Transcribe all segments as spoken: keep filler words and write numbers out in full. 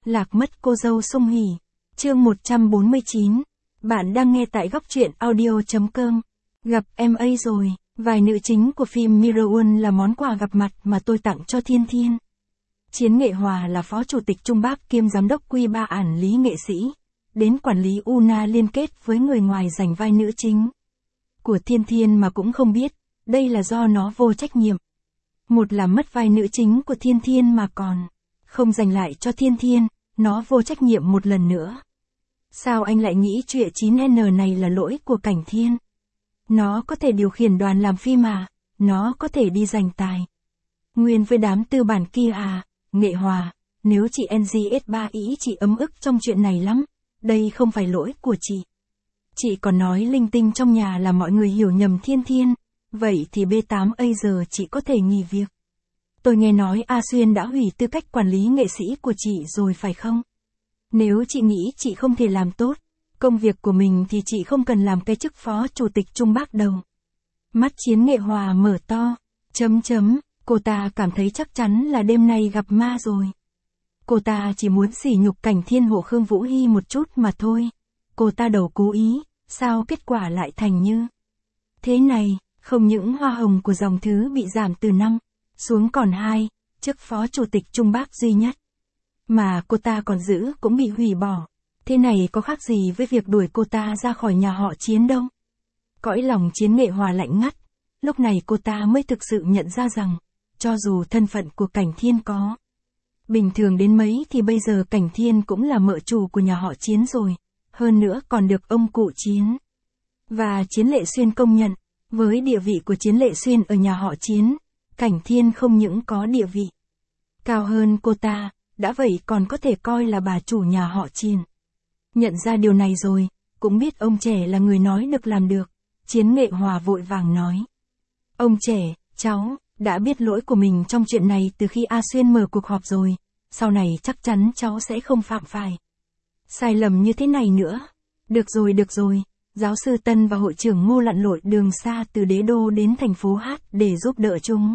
Lạc mất cô dâu Song Hỷ. Chương một trăm bốn mươi chín. Bạn đang nghe tại góc truyện audio chấm com. Gặp em ấy rồi, vài nữ chính của phim Mirror là món quà gặp mặt mà tôi tặng cho Thiên Thiên. Chiến Nghệ Hòa là phó chủ tịch Trung Bắc kiêm giám đốc Quy ba ản lý nghệ sĩ. Đến quản lý u en a liên kết với người ngoài giành vai nữ chính của Thiên Thiên mà cũng không biết, đây là do nó vô trách nhiệm. Một là mất vai nữ chính của Thiên Thiên mà còn không dành lại cho Thiên Thiên, nó vô trách nhiệm một lần nữa. Sao anh lại nghĩ chuyện chín N này là lỗi của Cảnh Thiên? Nó có thể điều khiển đoàn làm phim mà, nó có thể đi giành tài nguyên với đám tư bản kia à, Nghệ Hòa, nếu chị en giê ét ba ý chị ấm ức trong chuyện này lắm, đây không phải lỗi của chị. Chị còn nói linh tinh trong nhà là mọi người hiểu nhầm Thiên Thiên, vậy thì B tám A giờ chị có thể nghỉ việc. Tôi nghe nói A Xuyên đã hủy tư cách quản lý nghệ sĩ của chị rồi phải không? Nếu chị nghĩ chị không thể làm tốt công việc của mình thì chị không cần làm cái chức phó chủ tịch Trung Bắc đâu. Mắt Chiến Nghệ Hòa mở to, chấm chấm, cô ta cảm thấy chắc chắn là đêm nay gặp ma rồi. Cô ta chỉ muốn sỉ nhục Cảnh Thiên hộ Khương Vũ Hy một chút mà thôi. Cô ta đầu cố ý, sao kết quả lại thành như thế này? Không những hoa hồng của dòng Thứ bị giảm từ năm xuống còn hai, chức phó chủ tịch Trung Bắc duy nhất mà cô ta còn giữ cũng bị hủy bỏ. Thế này có khác gì với việc đuổi cô ta ra khỏi nhà họ Chiến đâu. Cõi lòng Chiến Nghệ Hòa lạnh ngắt, lúc này cô ta mới thực sự nhận ra rằng, cho dù thân phận của Cảnh Thiên có bình thường đến mấy thì bây giờ Cảnh Thiên cũng là mợ chủ của nhà họ Chiến rồi, hơn nữa còn được ông cụ Chiến và Chiến Lệ Xuyên công nhận. Với địa vị của Chiến Lệ Xuyên ở nhà họ Chiến, Cảnh Thiên không những có địa vị cao hơn cô ta, đã vậy còn có thể coi là bà chủ nhà họ Chiến. Nhận ra điều này rồi, cũng biết ông trẻ là người nói được làm được, Chiến Nghệ Hòa vội vàng nói. Ông trẻ, cháu đã biết lỗi của mình trong chuyện này từ khi A Xuyên mở cuộc họp rồi, sau này chắc chắn cháu sẽ không phạm phải sai lầm như thế này nữa. Được rồi được rồi, giáo sư Tân và hội trưởng Ngô lặn lội đường xa từ đế đô đến thành phố Hát để giúp đỡ chúng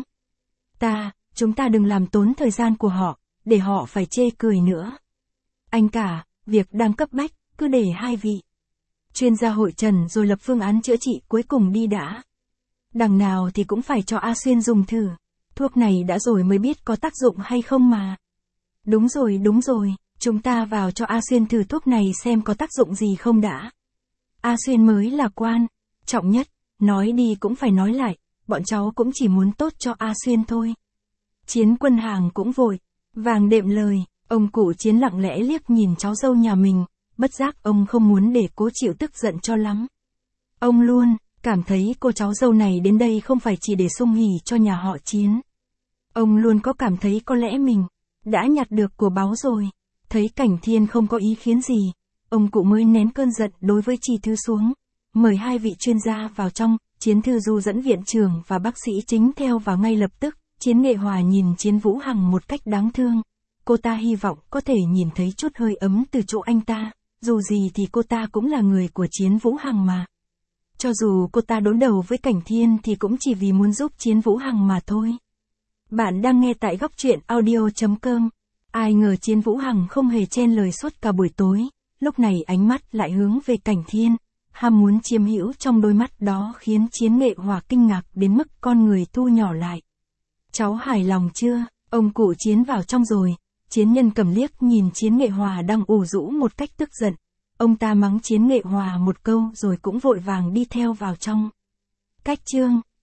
ta, chúng ta đừng làm tốn thời gian của họ, để họ phải chê cười nữa. Anh cả, việc đang cấp bách, cứ để hai vị chuyên gia hội trần rồi lập phương án chữa trị cuối cùng đi đã. Đằng nào thì cũng phải cho A Xuyên dùng thử, thuốc này đã rồi mới biết có tác dụng hay không mà. Đúng rồi đúng rồi, chúng ta vào cho A Xuyên thử thuốc này xem có tác dụng gì không đã. A Xuyên mới là quan trọng nhất, nói đi cũng phải nói lại, bọn cháu cũng chỉ muốn tốt cho A Xuyên thôi. Chiến Quân Hàng cũng vội vàng đệm lời, ông cụ Chiến lặng lẽ liếc nhìn cháu dâu nhà mình, bất giác ông không muốn để cô chịu tức giận cho lắm. Ông luôn cảm thấy cô cháu dâu này đến đây không phải chỉ để sung hỉ cho nhà họ Chiến. Ông luôn có cảm thấy có lẽ mình đã nhặt được của báu rồi. Thấy Cảnh Thiên không có ý kiến gì, ông cụ mới nén cơn giận đối với Chi Thư xuống, mời hai vị chuyên gia vào trong. Chiến Thư Du dẫn viện trưởng và bác sĩ chính theo vào ngay lập tức. Chiến Nghệ Hòa nhìn Chiến Vũ Hằng một cách đáng thương. Cô ta hy vọng có thể nhìn thấy chút hơi ấm từ chỗ anh ta, dù gì thì cô ta cũng là người của Chiến Vũ Hằng mà. Cho dù cô ta đối đầu với Cảnh Thiên thì cũng chỉ vì muốn giúp Chiến Vũ Hằng mà thôi. Bạn đang nghe tại góc truyện audio chấm com. Ai ngờ Chiến Vũ Hằng không hề chen lời suốt cả buổi tối, lúc này ánh mắt lại hướng về Cảnh Thiên, ham muốn chiếm hữu trong đôi mắt đó khiến Chiến Nghệ Hòa kinh ngạc đến mức con người thu nhỏ lại. Cháu hài lòng chưa? Ông cụ Chiến vào trong rồi. Chiến Nhân cầm liếc nhìn Chiến Nghệ Hòa đang ủ rũ một cách tức giận. Ông ta mắng Chiến Nghệ Hòa một câu rồi cũng vội vàng đi theo vào trong. Cách chương,